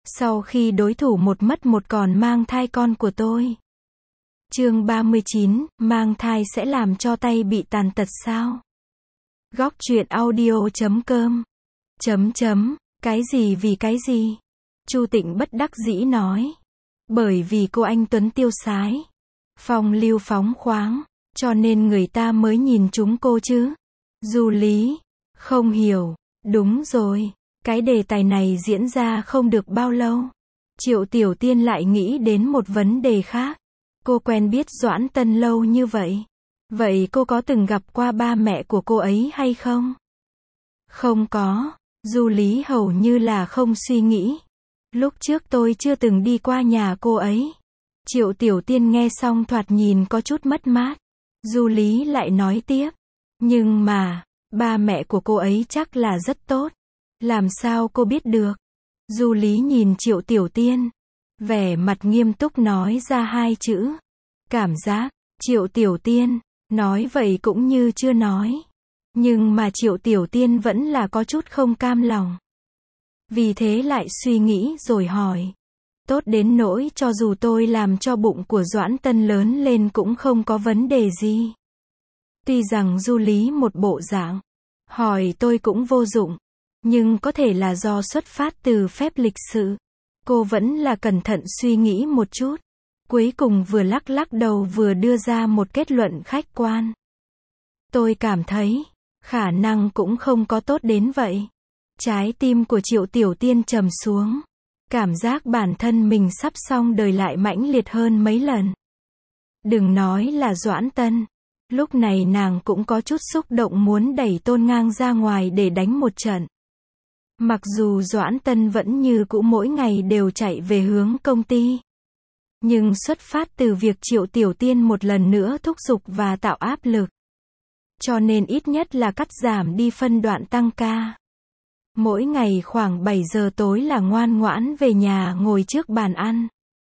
Sau khi đối thủ một mất một còn mang thai con của tôi. Chương 39, mang thai sẽ làm cho tay bị tàn tật sao? Góc truyện audio.com Cái gì vì cái gì? Chu Tịnh bất đắc dĩ nói. Bởi vì cô anh tuấn tiêu sái, phong lưu phóng khoáng, cho nên người ta mới nhìn chúng cô chứ. Du Lý, không hiểu. Đúng rồi, cái đề tài này diễn ra không được bao lâu. Triệu Tiểu Tiên lại nghĩ đến một vấn đề khác. Cô quen biết Doãn Tân lâu như vậy. Vậy cô có từng gặp qua ba mẹ của cô ấy hay không? Không có. Du Lý hầu như là không suy nghĩ. Lúc trước tôi chưa từng đi qua nhà cô ấy. Triệu Tiểu Tiên nghe xong thoạt nhìn có chút mất mát. Du Lý lại nói tiếp. Nhưng mà, ba mẹ của cô ấy chắc là rất tốt. Làm sao cô biết được? Du Lý nhìn Triệu Tiểu Tiên, vẻ mặt nghiêm túc nói ra hai chữ. Cảm giác. Triệu Tiểu Tiên nói vậy cũng như chưa nói. Nhưng mà Triệu Tiểu Tiên vẫn là có chút không cam lòng. Vì thế lại suy nghĩ rồi hỏi. Tốt đến nỗi cho dù tôi làm cho bụng của Doãn Tân lớn lên cũng không có vấn đề gì. Tuy rằng Du Lý một bộ dạng hỏi tôi cũng vô dụng, nhưng có thể là do xuất phát từ phép lịch sự. Cô vẫn là cẩn thận suy nghĩ một chút. Cuối cùng vừa lắc lắc đầu vừa đưa ra một kết luận khách quan. Tôi cảm thấy, khả năng cũng không có tốt đến vậy. Trái tim của Triệu Tiểu Tiên trầm xuống. Cảm giác bản thân mình sắp xong đời lại mãnh liệt hơn mấy lần. Đừng nói là Doãn Tân. Lúc này nàng cũng có chút xúc động muốn đẩy Tôn Ngang ra ngoài để đánh một trận. Mặc dù Doãn Tân vẫn như cũ mỗi ngày đều chạy về hướng công ty. Nhưng xuất phát từ việc Triệu Tiểu Tiên một lần nữa thúc giục và tạo áp lực. Cho nên ít nhất là cắt giảm đi phân đoạn tăng ca. Mỗi ngày khoảng 7 giờ tối là ngoan ngoãn về nhà ngồi trước bàn ăn.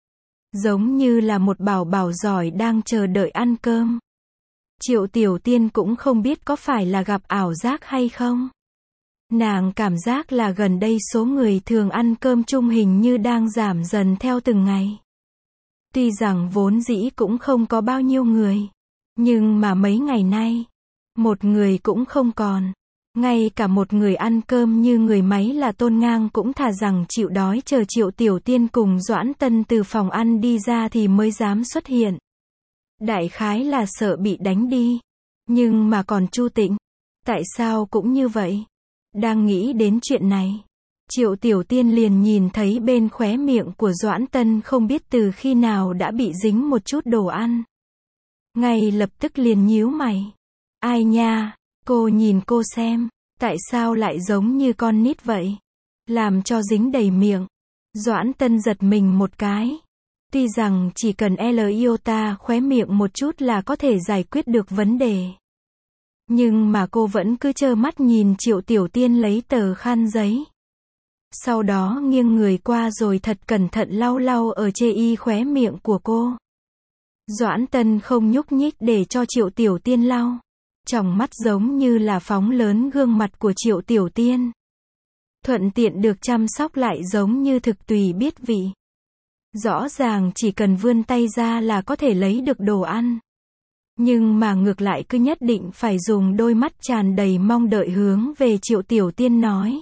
Giống như là một bảo bảo giỏi đang chờ đợi ăn cơm. Triệu Tiểu Tiên cũng không biết có phải là gặp ảo giác hay không. Nàng cảm giác là gần đây số người thường ăn cơm chung hình như đang giảm dần theo từng ngày. Tuy rằng vốn dĩ cũng không có bao nhiêu người. Nhưng mà mấy ngày nay, một người cũng không còn. Ngay cả một người ăn cơm như người máy là Tôn Ngang cũng thà rằng chịu đói chờ Triệu Tiểu Tiên cùng Doãn Tân từ phòng ăn đi ra thì mới dám xuất hiện. Đại khái là sợ bị đánh đi. Nhưng mà còn Chu Tịnh, tại sao cũng như vậy? Đang nghĩ đến chuyện này, Triệu Tiểu Tiên liền nhìn thấy bên khóe miệng của Doãn Tân không biết từ khi nào đã bị dính một chút đồ ăn. Ngay lập tức liền nhíu mày. Ai nha, cô nhìn cô xem, tại sao lại giống như con nít vậy? Làm cho dính đầy miệng. Doãn Tân giật mình một cái. Tuy rằng chỉ cần iota khóe miệng một chút là có thể giải quyết được vấn đề. Nhưng mà cô vẫn cứ trơ mắt nhìn Triệu Tiểu Tiên lấy tờ khăn giấy. Sau đó nghiêng người qua rồi thật cẩn thận lau lau ở chê khóe miệng của cô. Doãn Tân không nhúc nhích để cho Triệu Tiểu Tiên lau. Tròng mắt giống như là phóng lớn gương mặt của Triệu Tiểu Tiên. Thuận tiện được chăm sóc lại giống như thực tùy biết vị. Rõ ràng chỉ cần vươn tay ra là có thể lấy được đồ ăn. Nhưng mà ngược lại cứ nhất định phải dùng đôi mắt tràn đầy mong đợi hướng về Triệu Tiểu Tiên nói.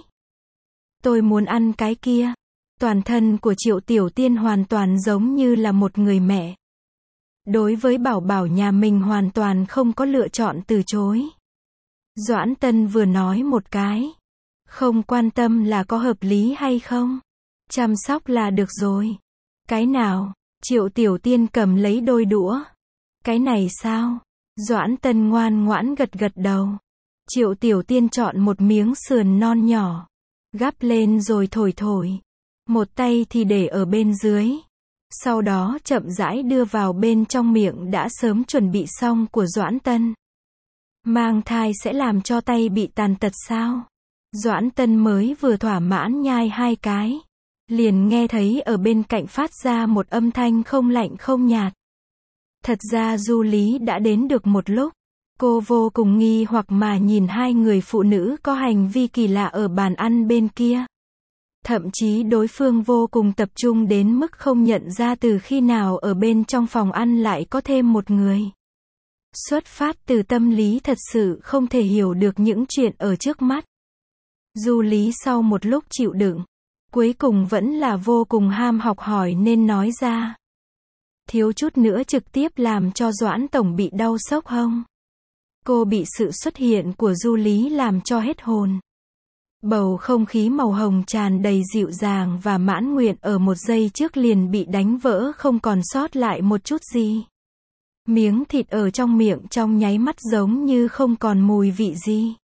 Tôi muốn ăn cái kia. Toàn thân của Triệu Tiểu Tiên hoàn toàn giống như là một người mẹ. Đối với bảo bảo nhà mình hoàn toàn không có lựa chọn từ chối. Doãn Tân vừa nói một cái. Không quan tâm là có hợp lý hay không. Chăm sóc là được rồi. Cái nào? Triệu Tiểu Tiên cầm lấy đôi đũa. Cái này sao? Doãn Tân ngoan ngoãn gật gật đầu. Triệu Tiểu Tiên chọn một miếng sườn non nhỏ. Gắp lên rồi thổi thổi. Một tay thì để ở bên dưới. Sau đó chậm rãi đưa vào bên trong miệng đã sớm chuẩn bị xong của Doãn Tân. Mang thai sẽ làm cho tay bị tàn tật sao? Doãn Tân mới vừa thỏa mãn nhai hai cái. Liền nghe thấy ở bên cạnh phát ra một âm thanh không lạnh không nhạt. Thật ra Du Lý đã đến được một lúc. Cô vô cùng nghi hoặc mà nhìn hai người phụ nữ có hành vi kỳ lạ ở bàn ăn bên kia. Thậm chí đối phương vô cùng tập trung đến mức không nhận ra từ khi nào ở bên trong phòng ăn lại có thêm một người. Xuất phát từ tâm lý thật sự không thể hiểu được những chuyện ở trước mắt. Du Lý sau một lúc chịu đựng, cuối cùng vẫn là vô cùng ham học hỏi nên nói ra. Thiếu chút nữa trực tiếp làm cho Doãn tổng bị đau sốc hông. Cô bị sự xuất hiện của Du Lý làm cho hết hồn. Bầu không khí màu hồng tràn đầy dịu dàng và mãn nguyện ở một giây trước liền bị đánh vỡ không còn sót lại một chút gì. Miếng thịt ở trong miệng trong nháy mắt giống như không còn mùi vị gì.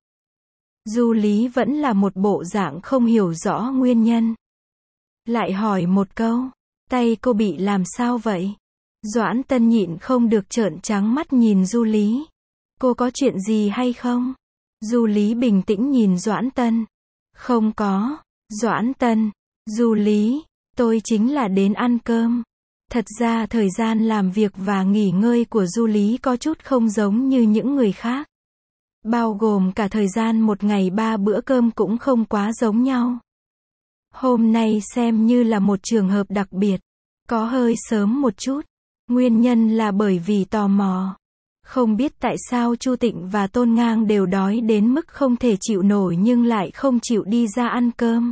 Du Lý vẫn là một bộ dạng không hiểu rõ nguyên nhân. Lại hỏi một câu, tay cô bị làm sao vậy? Doãn Tân nhịn không được trợn trắng mắt nhìn Du Lý. Cô có chuyện gì hay không? Du Lý bình tĩnh nhìn Doãn Tân. Không có. Doãn Tân, Du Lý, tôi chính là đến ăn cơm. Thật ra thời gian làm việc và nghỉ ngơi của Du Lý có chút không giống như những người khác. Bao gồm cả thời gian một ngày 3 bữa cơm cũng không quá giống nhau. Hôm nay xem như là một trường hợp đặc biệt. Có hơi sớm một chút. Nguyên nhân là bởi vì tò mò. Không biết tại sao Chu Tịnh và Tôn Ngang đều đói đến mức không thể chịu nổi nhưng lại không chịu đi ra ăn cơm.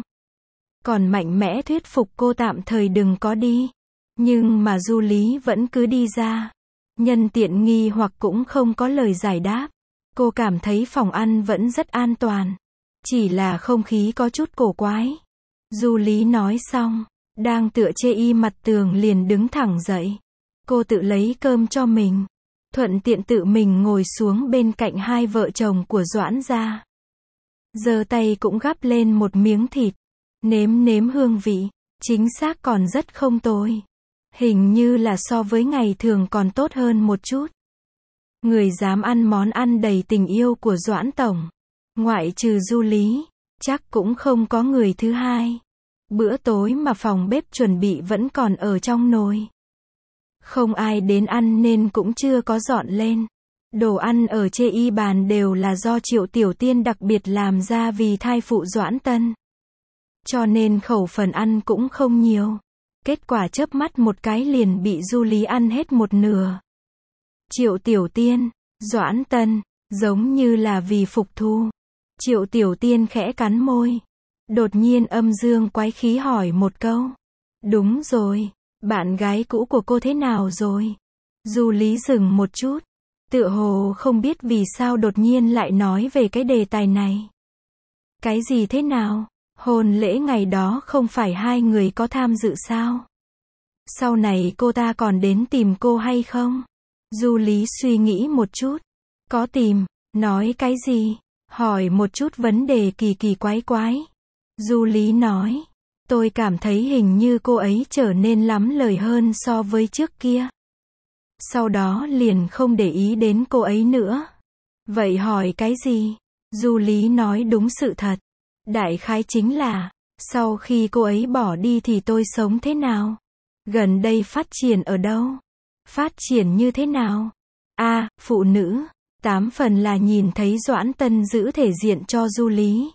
Còn mạnh mẽ thuyết phục cô tạm thời đừng có đi. Nhưng mà Du Lý vẫn cứ đi ra. Nhân tiện nghi hoặc cũng không có lời giải đáp. Cô cảm thấy phòng ăn vẫn rất an toàn. Chỉ là không khí có chút cổ quái. Du Lý nói xong, đang tựa chê y mặt tường liền đứng thẳng dậy. Cô tự lấy cơm cho mình. Thuận tiện tự mình ngồi xuống bên cạnh hai vợ chồng của Doãn gia. Giơ tay cũng gắp lên một miếng thịt. Nếm nếm hương vị. Chính xác còn rất không tồi. Hình như là so với ngày thường còn tốt hơn một chút. Người dám ăn món ăn đầy tình yêu của Doãn tổng. Ngoại trừ Du Lý, chắc cũng không có người thứ hai. Bữa tối mà phòng bếp chuẩn bị vẫn còn ở trong nồi. Không ai đến ăn nên cũng chưa có dọn lên. Đồ ăn ở chê y bàn đều là do Triệu Tiểu Tiên đặc biệt làm ra vì thai phụ Doãn Tân. Cho nên khẩu phần ăn cũng không nhiều. Kết quả chớp mắt một cái liền bị Du Lý ăn hết một nửa. Triệu Tiểu Tiên, Doãn Tân, giống như là vì phục thù. Triệu Tiểu Tiên khẽ cắn môi. Đột nhiên âm dương quái khí hỏi một câu. Đúng rồi, bạn gái cũ của cô thế nào rồi? Du Lý dừng một chút. Tựa hồ không biết vì sao đột nhiên lại nói về cái đề tài này. Cái gì thế nào? Hôn lễ ngày đó không phải hai người có tham dự sao? Sau này cô ta còn đến tìm cô hay không? Du Lý suy nghĩ một chút. Có tìm, nói cái gì? Hỏi một chút vấn đề kỳ kỳ quái quái. Du Lý nói. Tôi cảm thấy hình như cô ấy trở nên lắm lời hơn so với trước kia. Sau đó liền không để ý đến cô ấy nữa. Vậy hỏi cái gì? Du Lý nói đúng sự thật. Đại khái chính là, sau khi cô ấy bỏ đi thì tôi sống thế nào? Gần đây phát triển ở đâu? Phát triển như thế nào? Phụ nữ. 8 phần là nhìn thấy Doãn Tân giữ thể diện cho Du Lý.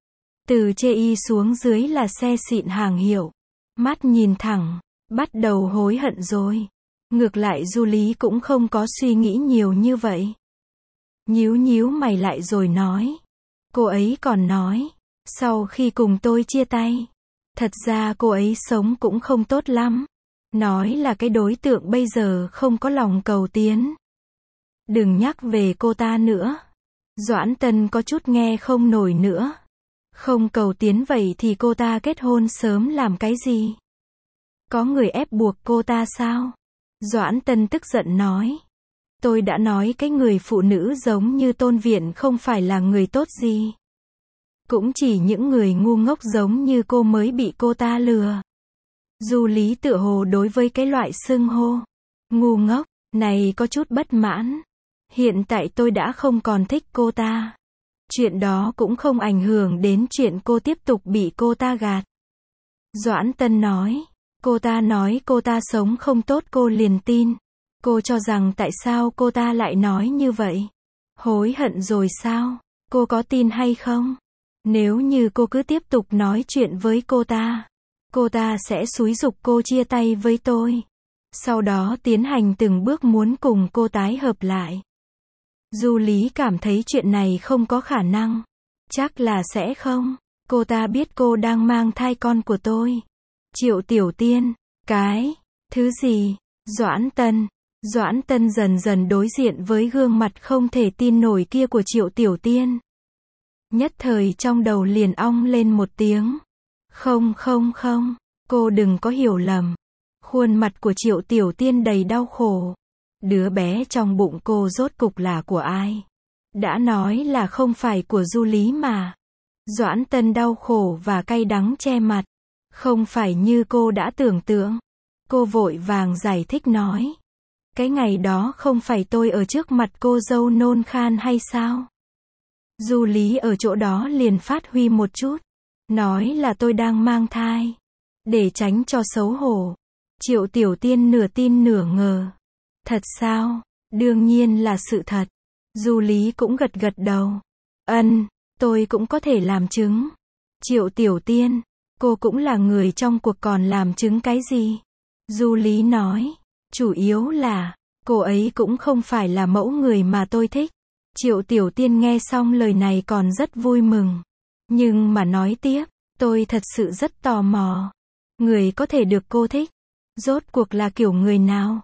Từ chê y xuống dưới là xe xịn hàng hiệu. Mắt nhìn thẳng, bắt đầu hối hận rồi. Ngược lại Du Lý cũng không có suy nghĩ nhiều như vậy. Nhíu nhíu mày lại rồi nói. Cô ấy còn nói, sau khi cùng tôi chia tay, thật ra cô ấy sống cũng không tốt lắm. Nói là cái đối tượng bây giờ không có lòng cầu tiến. Đừng nhắc về cô ta nữa. Doãn Tân có chút nghe không nổi nữa. Không cầu tiến vậy thì cô ta kết hôn sớm làm cái gì? Có người ép buộc cô ta sao? Doãn Tân tức giận nói. Tôi đã nói cái người phụ nữ giống như Tôn Viện không phải là người tốt gì. Cũng chỉ những người ngu ngốc giống như cô mới bị cô ta lừa. Du Lý tựa hồ đối với cái loại xưng hô ngu ngốc này có chút bất mãn. Hiện tại tôi đã không còn thích cô ta. Chuyện đó cũng không ảnh hưởng đến chuyện cô tiếp tục bị cô ta gạt. Doãn Tân nói. Cô ta nói cô ta sống không tốt cô liền tin. Cô cho rằng tại sao cô ta lại nói như vậy? Hối hận rồi sao? Cô có tin hay không? Nếu như cô cứ tiếp tục nói chuyện với cô ta sẽ xúi giục cô chia tay với tôi. Sau đó tiến hành từng bước muốn cùng cô tái hợp lại. Du Lý cảm thấy chuyện này không có khả năng. Chắc là sẽ không. Cô ta biết cô đang mang thai con của tôi. Triệu Tiểu Tiên, thứ gì? Doãn Tân dần dần đối diện với gương mặt không thể tin nổi kia của Triệu Tiểu Tiên. Nhất thời trong đầu liền ong lên một tiếng. Không, cô đừng có hiểu lầm. Khuôn mặt của Triệu Tiểu Tiên đầy đau khổ. Đứa bé trong bụng cô rốt cục là của ai? Đã nói là không phải của Du Lý mà. Doãn Tân đau khổ và cay đắng che mặt. Không phải như cô đã tưởng tượng. Cô vội vàng giải thích nói. Cái ngày đó không phải tôi ở trước mặt cô dâu nôn khan hay sao? Du Lý ở chỗ đó liền phát huy một chút. Nói là tôi đang mang thai. Để tránh cho xấu hổ. Triệu Tiểu Tiên nửa tin nửa ngờ. Thật sao? Đương nhiên là sự thật. Du Lý cũng gật gật đầu. Tôi cũng có thể làm chứng. Triệu Tiểu Tiên, cô cũng là người trong cuộc còn làm chứng cái gì? Du Lý nói. Chủ yếu là, cô ấy cũng không phải là mẫu người mà tôi thích. Triệu Tiểu Tiên nghe xong lời này còn rất vui mừng. Nhưng mà nói tiếp, tôi thật sự rất tò mò. Người có thể được cô thích. Rốt cuộc là kiểu người nào?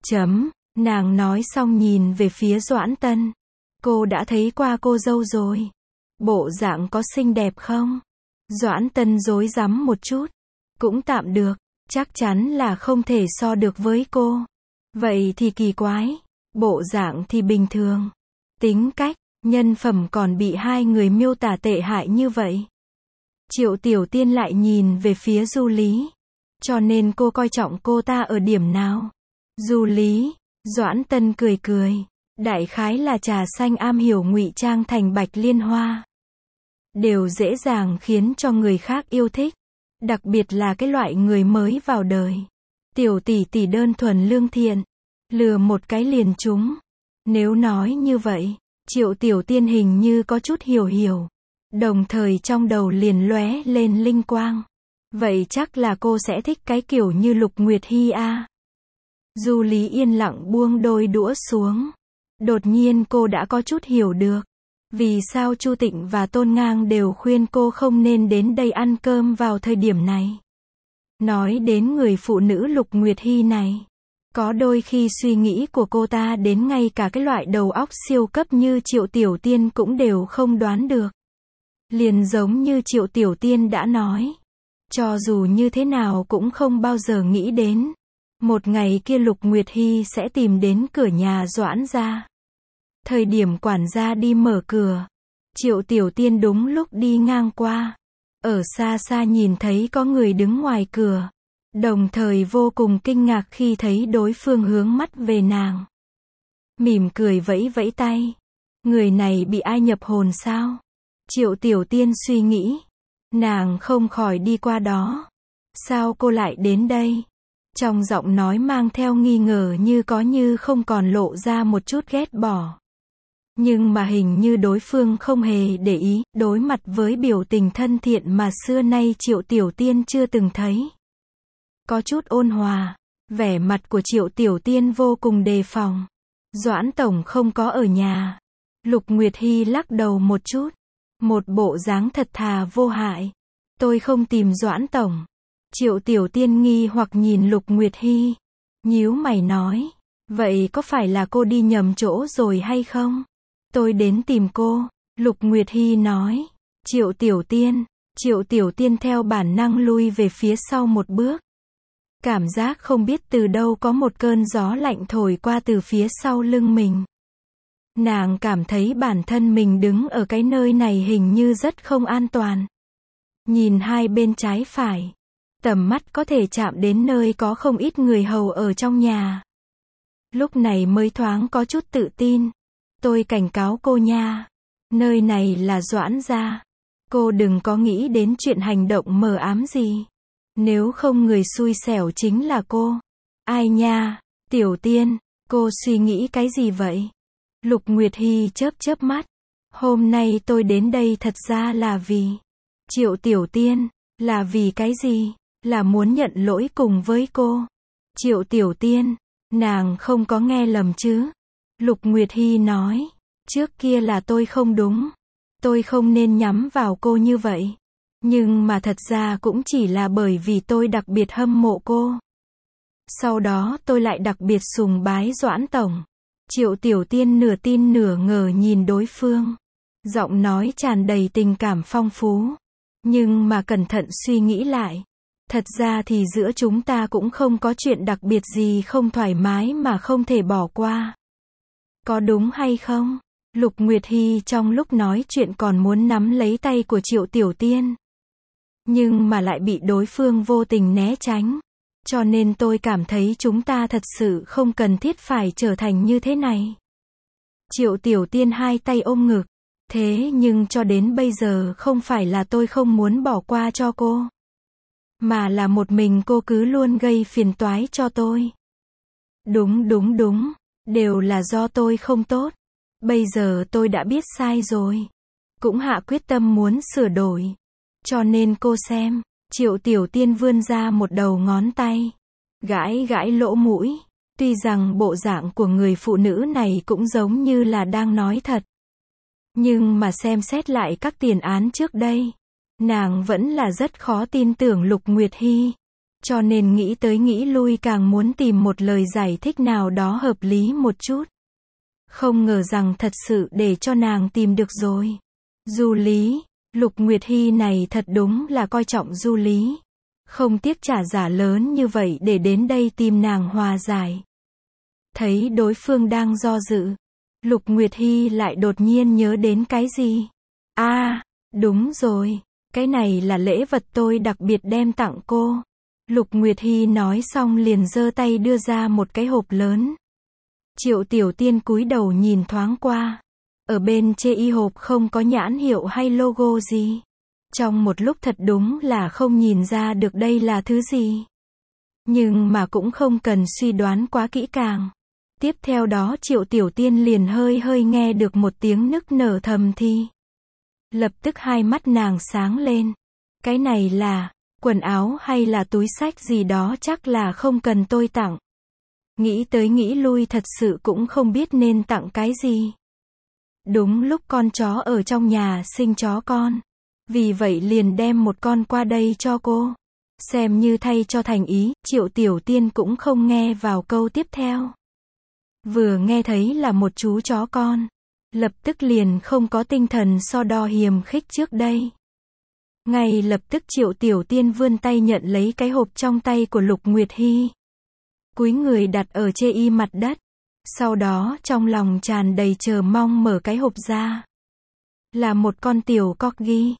Nàng nói xong nhìn về phía Doãn Tân. Cô đã thấy qua cô dâu rồi. Bộ dạng có xinh đẹp không? Doãn Tân rối rắm một chút. Cũng tạm được. Chắc chắn là không thể so được với cô. Vậy thì kỳ quái. Bộ dạng thì bình thường. Tính cách, nhân phẩm còn bị hai người miêu tả tệ hại như vậy. Triệu Tiểu Tiên lại nhìn về phía Du Lý. Cho nên cô coi trọng cô ta ở điểm nào? Du Lý, Doãn Tân cười. Đại khái là trà xanh am hiểu ngụy trang thành bạch liên hoa. Đều dễ dàng khiến cho người khác yêu thích. Đặc biệt là cái loại người mới vào đời. Tiểu tỷ tỷ đơn thuần lương thiện. Lừa một cái liền trúng. Nếu nói như vậy, Triệu Tiểu Tiên hình như có chút hiểu. Đồng thời trong đầu liền lóe lên linh quang. Vậy chắc là cô sẽ thích cái kiểu như Lục Nguyệt Hy a. Du Lý yên lặng buông đôi đũa xuống. Đột nhiên cô đã có chút hiểu được. Vì sao Chu Tịnh và Tôn Ngang đều khuyên cô không nên đến đây ăn cơm vào thời điểm này. Nói đến người phụ nữ Lục Nguyệt Hy này. Có đôi khi suy nghĩ của cô ta đến ngay cả cái loại đầu óc siêu cấp như Triệu Tiểu Tiên cũng đều không đoán được. Liền giống như Triệu Tiểu Tiên đã nói. Cho dù như thế nào cũng không bao giờ nghĩ đến. Một ngày kia Lục Nguyệt Hy sẽ tìm đến cửa nhà Doãn gia. Thời điểm quản gia đi mở cửa. Triệu Tiểu Tiên đúng lúc đi ngang qua. Ở xa xa nhìn thấy có người đứng ngoài cửa. Đồng thời vô cùng kinh ngạc khi thấy đối phương hướng mắt về nàng. Mỉm cười vẫy vẫy tay. Người này bị ai nhập hồn sao? Triệu Tiểu Tiên suy nghĩ. Nàng không khỏi đi qua đó. Sao cô lại đến đây? Trong giọng nói mang theo nghi ngờ như có như không còn lộ ra một chút ghét bỏ. Nhưng mà hình như đối phương không hề để ý, đối mặt với biểu tình thân thiện mà xưa nay Triệu Tiểu Tiên chưa từng thấy. Có chút ôn hòa, vẻ mặt của Triệu Tiểu Tiên vô cùng đề phòng. Doãn tổng không có ở nhà. Lục Nguyệt Hy lắc đầu một chút. Một bộ dáng thật thà vô hại. Tôi không tìm Doãn tổng. Triệu Tiểu Tiên nghi hoặc nhìn Lục Nguyệt Hy. Nhíu mày nói. Vậy có phải là cô đi nhầm chỗ rồi hay không? Tôi đến tìm cô. Lục Nguyệt Hy nói. Triệu Tiểu Tiên theo bản năng lui về phía sau một bước. Cảm giác không biết từ đâu có một cơn gió lạnh thổi qua từ phía sau lưng mình. Nàng cảm thấy bản thân mình đứng ở cái nơi này hình như rất không an toàn. Nhìn hai bên trái phải. Tầm mắt có thể chạm đến nơi có không ít người hầu ở trong nhà. Lúc này mới thoáng có chút tự tin. Tôi cảnh cáo cô nha. Nơi này là Doãn gia. Cô đừng có nghĩ đến chuyện hành động mờ ám gì. Nếu không người xui xẻo chính là cô. Ai nha? Tiểu Tiên, cô suy nghĩ cái gì vậy? Lục Nguyệt Hy chớp chớp mắt. Hôm nay tôi đến đây thật ra là vì Triệu Tiểu Tiên, là vì cái gì? Là muốn nhận lỗi cùng với cô. Triệu Tiểu Tiên, nàng không có nghe lầm chứ? Lục Nguyệt Hy nói, trước kia là tôi không đúng. Tôi không nên nhắm vào cô như vậy. Nhưng mà thật ra cũng chỉ là bởi vì tôi đặc biệt hâm mộ cô. Sau đó tôi lại đặc biệt sùng bái Doãn Tổng. Triệu Tiểu Tiên nửa tin nửa ngờ nhìn đối phương. Giọng nói tràn đầy tình cảm phong phú. Nhưng mà cẩn thận suy nghĩ lại. Thật ra thì giữa chúng ta cũng không có chuyện đặc biệt gì không thoải mái mà không thể bỏ qua. Có đúng hay không? Lục Nguyệt Hy trong lúc nói chuyện còn muốn nắm lấy tay của Triệu Tiểu Tiên. Nhưng mà lại bị đối phương vô tình né tránh. Cho nên tôi cảm thấy chúng ta thật sự không cần thiết phải trở thành như thế này. Triệu Tiểu Tiên hai tay ôm ngực. Thế nhưng cho đến bây giờ không phải là tôi không muốn bỏ qua cho cô. Mà là một mình cô cứ luôn gây phiền toái cho tôi. Đúng. Đều là do tôi không tốt. Bây giờ tôi đã biết sai rồi. Cũng hạ quyết tâm muốn sửa đổi. Cho nên cô xem. Triệu Tiểu Tiên vươn ra một đầu ngón tay. Gãi lỗ mũi. Tuy rằng bộ dạng của người phụ nữ này cũng giống như là đang nói thật. Nhưng mà xem xét lại các tiền án trước đây. Nàng vẫn là rất khó tin tưởng Lục Nguyệt Hy. Cho nên nghĩ tới nghĩ lui càng muốn tìm một lời giải thích nào đó hợp lý một chút. Không ngờ rằng thật sự để cho nàng tìm được rồi. Du Lý, Lục Nguyệt Hy này thật đúng là coi trọng Du Lý. Không tiếc trả giá lớn như vậy để đến đây tìm nàng hòa giải. Thấy đối phương đang do dự. Lục Nguyệt Hy lại đột nhiên nhớ đến cái gì? Đúng rồi. Cái này là lễ vật tôi đặc biệt đem tặng cô. Lục Nguyệt Hy nói xong liền giơ tay đưa ra một cái hộp lớn. Triệu Tiểu Tiên cúi đầu nhìn thoáng qua. Ở bên trên y hộp không có nhãn hiệu hay logo gì. Trong một lúc thật đúng là không nhìn ra được đây là thứ gì. Nhưng mà cũng không cần suy đoán quá kỹ càng. Tiếp theo đó Triệu Tiểu Tiên liền hơi nghe được một tiếng nức nở thầm thì. Lập tức hai mắt nàng sáng lên. Cái này là quần áo hay là túi xách gì đó chắc là không cần tôi tặng. Nghĩ tới nghĩ lui thật sự cũng không biết nên tặng cái gì. Đúng lúc con chó ở trong nhà sinh chó con. Vì vậy liền đem một con qua đây cho cô. Xem như thay cho thành ý, Triệu Tiểu Tiên cũng không nghe vào câu tiếp theo. Vừa nghe thấy là một chú chó con. Lập tức liền không có tinh thần so đo hiềm khích trước đây. Ngay lập tức Triệu Tiểu Tiên vươn tay nhận lấy cái hộp trong tay của Lục Nguyệt Hy. Cúi người đặt ở trên y mặt đất. Sau đó trong lòng tràn đầy chờ mong mở cái hộp ra. Là một con tiểu corgi.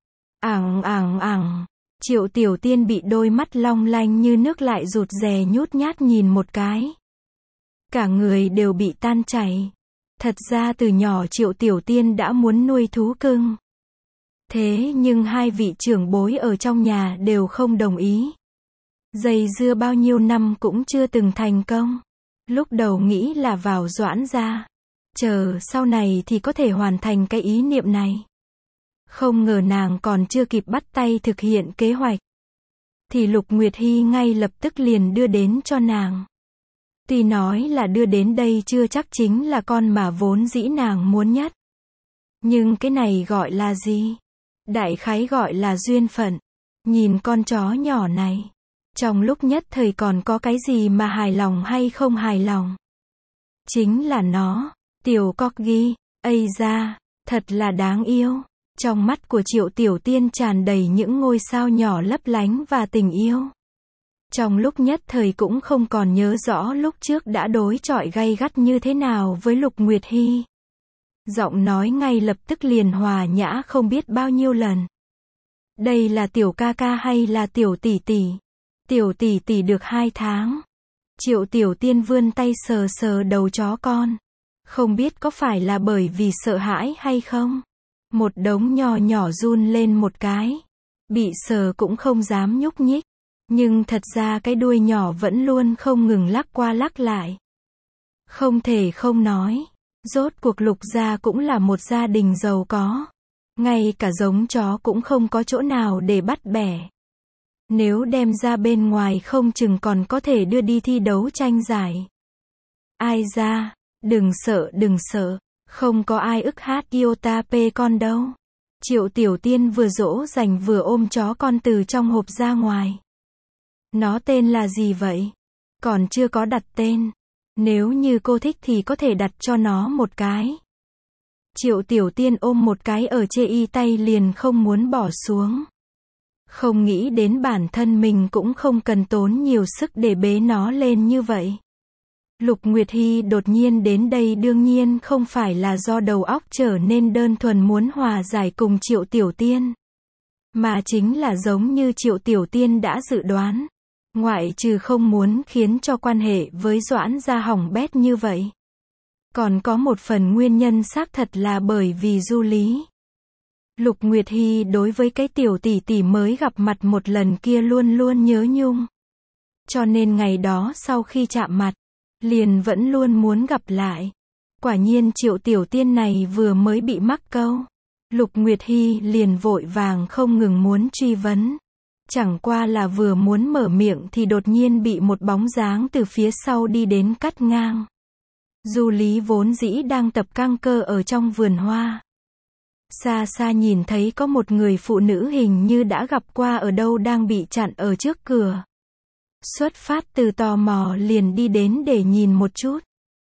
Triệu Tiểu Tiên bị đôi mắt long lanh như nước lại rụt rè nhút nhát nhìn một cái. Cả người đều bị tan chảy. Thật ra từ nhỏ Triệu Tiểu Tiên đã muốn nuôi thú cưng. Thế nhưng hai vị trưởng bối ở trong nhà đều không đồng ý. Dây dưa bao nhiêu năm cũng chưa từng thành công. Lúc đầu nghĩ là vào Doãn gia. Chờ sau này thì có thể hoàn thành cái ý niệm này. Không ngờ nàng còn chưa kịp bắt tay thực hiện kế hoạch. Thì Lục Nguyệt Hy ngay lập tức liền đưa đến cho nàng. Tuy nói là đưa đến đây chưa chắc chính là con mà vốn dĩ nàng muốn nhất. Nhưng cái này gọi là gì? Đại khái gọi là duyên phận. Nhìn con chó nhỏ này. Trong lúc nhất thời còn có cái gì mà hài lòng hay không hài lòng? Chính là nó. Tiểu corgi. Ây da, thật là đáng yêu. Trong mắt của Triệu Tiểu Tiên tràn đầy những ngôi sao nhỏ lấp lánh và tình yêu. Trong lúc nhất thời cũng không còn nhớ rõ lúc trước đã đối chọi gay gắt như thế nào với Lục Nguyệt Hy. Giọng nói ngay lập tức liền hòa nhã không biết bao nhiêu lần. Đây là tiểu ca ca hay là tiểu tỷ tỷ? Tiểu tỷ tỷ được 2 tháng. Triệu Tiểu Tiên vươn tay sờ đầu chó con. Không biết có phải là bởi vì sợ hãi hay không? Một đống nhỏ run lên một cái. Bị sờ cũng không dám nhúc nhích. Nhưng thật ra cái đuôi nhỏ vẫn luôn không ngừng lắc qua lắc lại. Không thể không nói. Rốt cuộc Lục gia cũng là một gia đình giàu có. Ngay cả giống chó cũng không có chỗ nào để bắt bẻ. Nếu đem ra bên ngoài không chừng còn có thể đưa đi thi đấu tranh giải. Ai ra, đừng sợ, không có ai ức hát iota p con đâu. Triệu Tiểu Tiên vừa dỗ dành vừa ôm chó con từ trong hộp ra ngoài. Nó tên là gì vậy? Còn chưa có đặt tên. Nếu như cô thích thì có thể đặt cho nó một cái. Triệu Tiểu Tiên ôm một cái ở chê y tay liền không muốn bỏ xuống. Không nghĩ đến bản thân mình cũng không cần tốn nhiều sức để bế nó lên như vậy. Lục Nguyệt Hy đột nhiên đến đây đương nhiên không phải là do đầu óc trở nên đơn thuần muốn hòa giải cùng Triệu Tiểu Tiên. Mà chính là giống như Triệu Tiểu Tiên đã dự đoán. Ngoại trừ không muốn khiến cho quan hệ với Doãn gia hỏng bét như vậy. Còn có một phần nguyên nhân xác thật là bởi vì Du Lý. Lục Nguyệt Hy đối với cái tiểu tỷ tỷ mới gặp mặt một lần kia luôn luôn nhớ nhung. Cho nên ngày đó sau khi chạm mặt, liền vẫn luôn muốn gặp lại. Quả nhiên Triệu Tiểu Tiên này vừa mới bị mắc câu. Lục Nguyệt Hy liền vội vàng không ngừng muốn truy vấn. Chẳng qua là vừa muốn mở miệng thì đột nhiên bị một bóng dáng từ phía sau đi đến cắt ngang. Du Lý vốn dĩ đang tập căng cơ ở trong vườn hoa. Xa xa nhìn thấy có một người phụ nữ hình như đã gặp qua ở đâu đang bị chặn ở trước cửa. Xuất phát từ tò mò liền đi đến để nhìn một chút.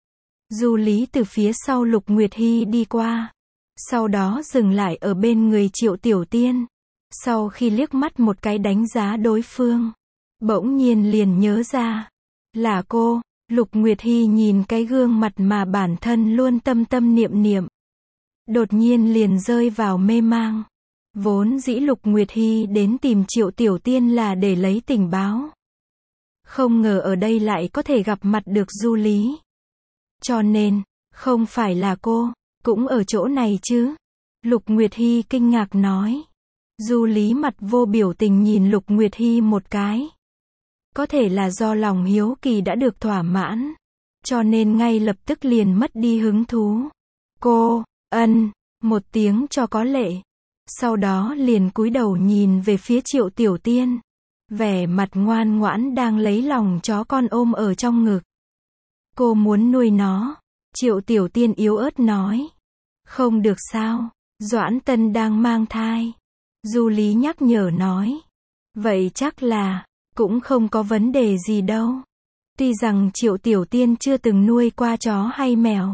Du Lý từ phía sau Lục Nguyệt Hy đi qua. Sau đó dừng lại ở bên người Triệu Tiểu Tiên. Sau khi liếc mắt một cái đánh giá đối phương, bỗng nhiên liền nhớ ra. Là cô. Lục Nguyệt Hy nhìn cái gương mặt mà bản thân luôn tâm tâm niệm niệm. Đột nhiên liền rơi vào mê mang. Vốn dĩ Lục Nguyệt Hy đến tìm Triệu Tiểu Tiên là để lấy tình báo. Không ngờ ở đây lại có thể gặp mặt được Du Lý. Cho nên, không phải là cô, cũng ở chỗ này chứ. Lục Nguyệt Hy kinh ngạc nói. Du Lý mặt vô biểu tình nhìn Lục Nguyệt Hy một cái. Có thể là do lòng hiếu kỳ đã được thỏa mãn. Cho nên ngay lập tức liền mất đi hứng thú. Cô, một tiếng cho có lệ. Sau đó liền cúi đầu nhìn về phía Triệu Tiểu Tiên. Vẻ mặt ngoan ngoãn đang lấy lòng chó con ôm ở trong ngực. Cô muốn nuôi nó. Triệu Tiểu Tiên yếu ớt nói. Không được sao, Doãn Tân đang mang thai. Du Lý nhắc nhở nói. Vậy chắc là, cũng không có vấn đề gì đâu. Tuy rằng Triệu Tiểu Tiên chưa từng nuôi qua chó hay mèo.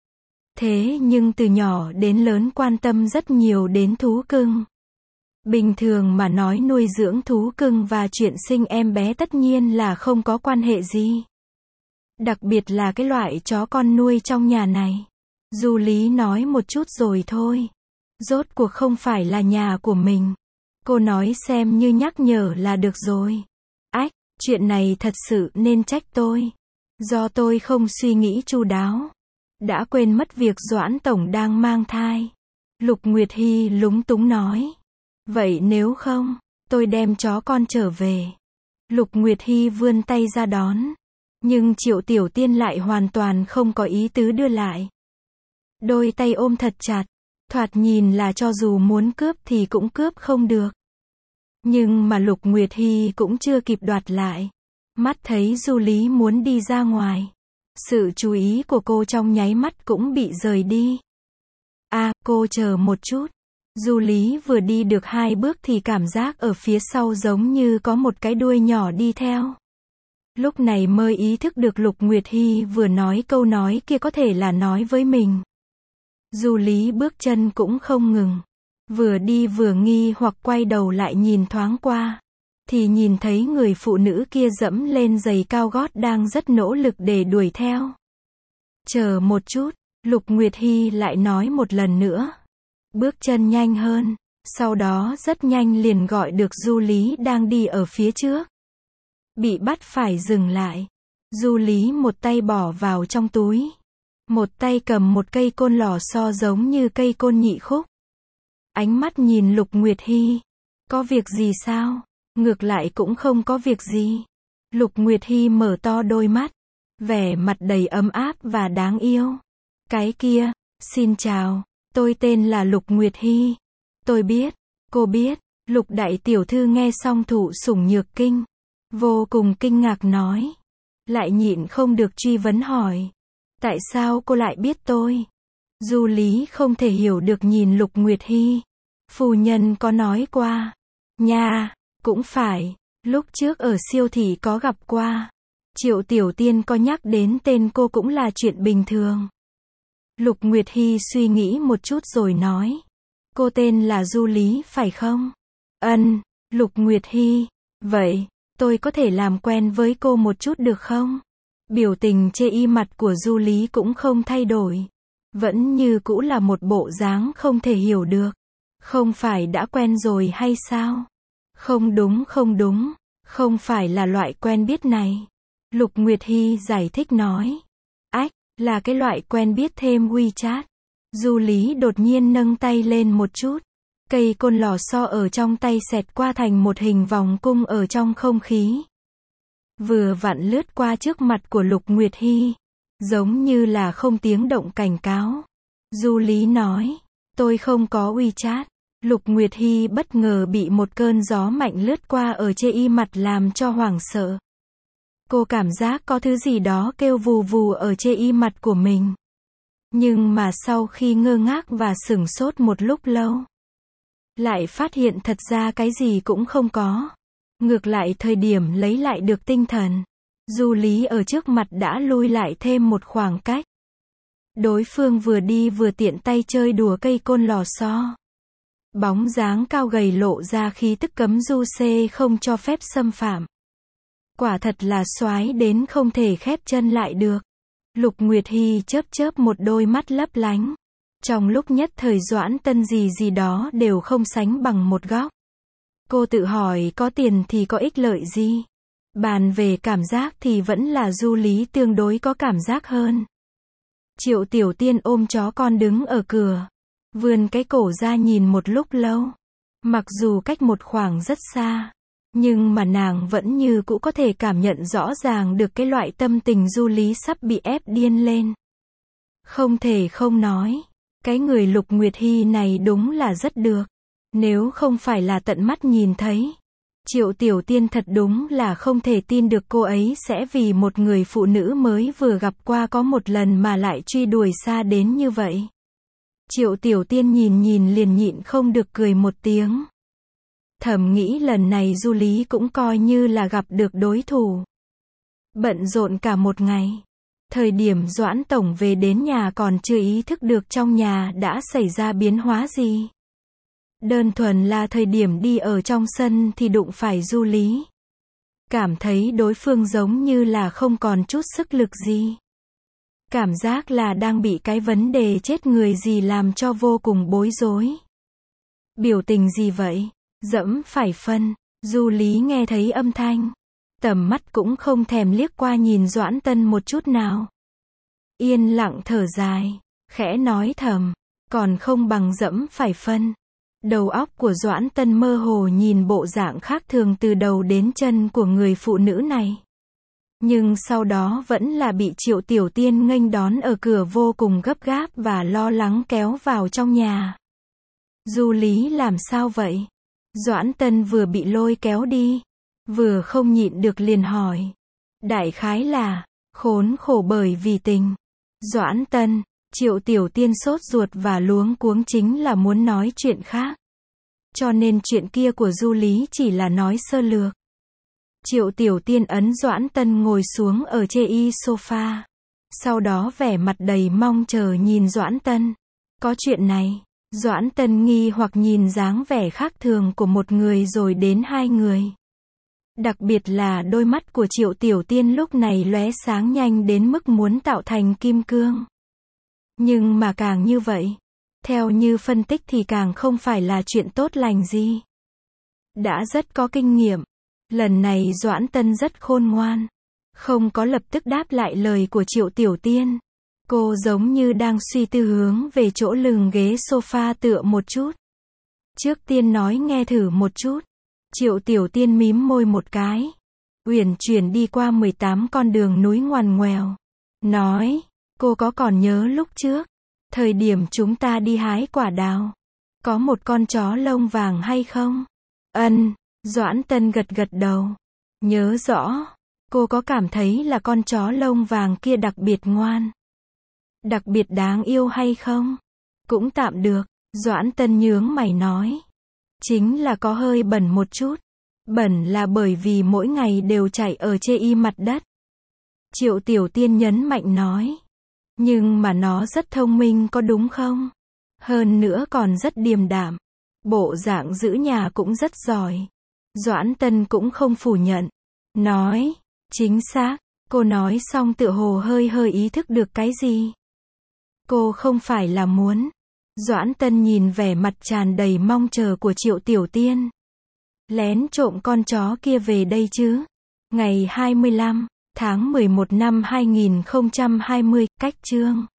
Thế nhưng từ nhỏ đến lớn quan tâm rất nhiều đến thú cưng. Bình thường mà nói nuôi dưỡng thú cưng và chuyện sinh em bé tất nhiên là không có quan hệ gì. Đặc biệt là cái loại chó con nuôi trong nhà này. Du Lý nói một chút rồi thôi. Rốt cuộc không phải là nhà của mình. Cô nói xem như nhắc nhở là được rồi. Ách, chuyện này thật sự nên trách tôi. Do tôi không suy nghĩ chu đáo. Đã quên mất việc Doãn Tổng đang mang thai. Lục Nguyệt Hy lúng túng nói. Vậy nếu không, tôi đem chó con trở về. Lục Nguyệt Hy vươn tay ra đón. Nhưng Triệu Tiểu Tiên lại hoàn toàn không có ý tứ đưa lại. Đôi tay ôm thật chặt. Thoạt nhìn là cho dù muốn cướp thì cũng cướp không được. Nhưng mà Lục Nguyệt Hy cũng chưa kịp đoạt lại. Mắt thấy Du Lý muốn đi ra ngoài. Sự chú ý của cô trong nháy mắt cũng bị rời đi. Cô chờ một chút. Du Lý vừa đi được 2 bước thì cảm giác ở phía sau giống như có một cái đuôi nhỏ đi theo. Lúc này mới ý thức được Lục Nguyệt Hy vừa nói câu nói kia có thể là nói với mình. Du Lý bước chân cũng không ngừng. Vừa đi vừa nghi hoặc quay đầu lại nhìn thoáng qua. Thì nhìn thấy người phụ nữ kia dẫm lên giày cao gót đang rất nỗ lực để đuổi theo. Chờ một chút, Lục Nguyệt Hy lại nói một lần nữa. Bước chân nhanh hơn. Sau đó rất nhanh liền gọi được Du Lý đang đi ở phía trước. Bị bắt phải dừng lại. Du Lý một tay bỏ vào trong túi. Một tay cầm một cây côn lò xo giống như cây côn nhị khúc. Ánh mắt nhìn Lục Nguyệt Hy. Có việc gì sao? Ngược lại cũng không có việc gì. Lục Nguyệt Hy mở to đôi mắt. Vẻ mặt đầy ấm áp và đáng yêu. Cái kia, xin chào, tôi tên là Lục Nguyệt Hy. Tôi biết, cô biết, Lục đại tiểu thư nghe xong thụ sủng nhược kinh. Vô cùng kinh ngạc nói. Lại nhịn không được truy vấn hỏi. Tại sao cô lại biết tôi? Du Lý không thể hiểu được nhìn Lục Nguyệt Hy. Phu nhân có nói qua. Nha, cũng phải, lúc trước ở siêu thị có gặp qua. Triệu Tiểu Tiên có nhắc đến tên cô cũng là chuyện bình thường. Lục Nguyệt Hy suy nghĩ một chút rồi nói. Cô tên là Du Lý phải không? Ân, Lục Nguyệt Hy. Vậy, tôi có thể làm quen với cô một chút được không? Biểu tình chê y mặt của Du Lý cũng không thay đổi. Vẫn như cũ là một bộ dáng không thể hiểu được. Không phải đã quen rồi hay sao? Không đúng, không phải là loại quen biết này. Lục Nguyệt Hy giải thích nói. Ách, là cái loại quen biết thêm WeChat. Du Lý đột nhiên nâng tay lên một chút. Cây côn lò xo ở trong tay xẹt qua thành một hình vòng cung ở trong không khí. Vừa vặn lướt qua trước mặt của Lục Nguyệt Hy. Giống như là không tiếng động cảnh cáo. Du Lý nói. Tôi không có WeChat. Lục Nguyệt Hy bất ngờ bị một cơn gió mạnh lướt qua ở chê y mặt làm cho hoảng sợ. Cô cảm giác có thứ gì đó kêu vù vù ở chê y mặt của mình. Nhưng mà sau khi ngơ ngác và sửng sốt một lúc lâu, lại phát hiện thật ra cái gì cũng không có. Ngược lại thời điểm lấy lại được tinh thần, Du Lý ở trước mặt đã lui lại thêm một khoảng cách. Đối phương vừa đi vừa tiện tay chơi đùa cây côn lò xo. Bóng dáng cao gầy lộ ra khí tức cấm du xê không cho phép xâm phạm. Quả thật là soái đến không thể khép chân lại được. Lục Nguyệt Hy chớp chớp một đôi mắt lấp lánh. Trong lúc nhất thời Doãn Tân gì đó đều không sánh bằng một góc. Cô tự hỏi có tiền thì có ích lợi gì? Bàn về cảm giác thì vẫn là Du Lý tương đối có cảm giác hơn. Triệu Tiểu Tiên ôm chó con đứng ở cửa. Vươn cái cổ ra nhìn một lúc lâu. Mặc dù cách một khoảng rất xa. Nhưng mà nàng vẫn như cũ có thể cảm nhận rõ ràng được cái loại tâm tình Du Lý sắp bị ép điên lên. Không thể không nói. Cái người Lục Nguyệt Hy này đúng là rất được. Nếu không phải là tận mắt nhìn thấy. Triệu Tiểu Tiên thật đúng là không thể tin được cô ấy sẽ vì một người phụ nữ mới vừa gặp qua có một lần mà lại truy đuổi xa đến như vậy. Triệu Tiểu Tiên nhìn liền nhịn không được cười một tiếng. Thầm nghĩ lần này Du Lý cũng coi như là gặp được đối thủ. Bận rộn cả một ngày. Thời điểm Doãn Tổng về đến nhà còn chưa ý thức được trong nhà đã xảy ra biến hóa gì. Đơn thuần là thời điểm đi ở trong sân thì đụng phải Du Lý. Cảm thấy đối phương giống như là không còn chút sức lực gì. Cảm giác là đang bị cái vấn đề chết người gì làm cho vô cùng bối rối. Biểu tình gì vậy? Dẫm phải phân. Du Lý nghe thấy âm thanh. Tầm mắt cũng không thèm liếc qua nhìn Doãn Tân một chút nào. Yên lặng thở dài. Khẽ nói thầm. Còn không bằng dẫm phải phân. Đầu óc của Doãn Tân mơ hồ nhìn bộ dạng khác thường từ đầu đến chân của người phụ nữ này. Nhưng sau đó vẫn là bị Triệu Tiểu Tiên nghênh đón ở cửa vô cùng gấp gáp và lo lắng kéo vào trong nhà. Du Lý làm sao vậy? Doãn Tân vừa bị lôi kéo đi, vừa không nhịn được liền hỏi. Đại khái là, khốn khổ bởi vì tình. Doãn Tân, Triệu Tiểu Tiên sốt ruột và luống cuống chính là muốn nói chuyện khác. Cho nên chuyện kia của Du Lý chỉ là nói sơ lược. Triệu Tiểu Tiên ấn Doãn Tân ngồi xuống ở chê y sofa. Sau đó vẻ mặt đầy mong chờ nhìn Doãn Tân. Có chuyện này. Doãn Tân nghi hoặc nhìn dáng vẻ khác thường của một người rồi đến hai người. Đặc biệt là đôi mắt của Triệu Tiểu Tiên lúc này lóe sáng nhanh đến mức muốn tạo thành kim cương. Nhưng mà càng như vậy, theo như phân tích thì càng không phải là chuyện tốt lành gì. Đã rất có kinh nghiệm. Lần này Doãn Tân rất khôn ngoan. Không có lập tức đáp lại lời của Triệu Tiểu Tiên. Cô giống như đang suy tư hướng về chỗ lưng ghế sofa tựa một chút. Trước tiên nói nghe thử một chút. Triệu Tiểu Tiên mím môi một cái. Uyển chuyển đi qua 18 con đường núi ngoằn ngoèo. Nói, Cô có còn nhớ lúc trước, thời điểm chúng ta đi hái quả đào, có một con chó lông vàng hay không? Doãn Tân gật gật đầu. Nhớ rõ. Cô có cảm thấy là con chó lông vàng kia đặc biệt ngoan, đặc biệt đáng yêu hay không? Cũng tạm được. Doãn Tân nhướng mày nói. Chính là có hơi bẩn một chút. Bẩn là bởi vì mỗi ngày đều chạy ở trên mặt đất. Triệu Tiểu Tiên nhấn mạnh nói. Nhưng mà nó rất thông minh có đúng không? Hơn nữa còn rất điềm đạm. Bộ dạng giữ nhà cũng rất giỏi. Doãn Tân cũng không phủ nhận. Nói. Chính xác. Cô nói xong tựa hồ hơi ý thức được cái gì. Cô không phải là muốn. Doãn Tân nhìn vẻ mặt tràn đầy mong chờ của Triệu Tiểu Tiên. Lén trộm con chó kia về đây chứ. Ngày 25 tháng 11 năm 2020, cách chương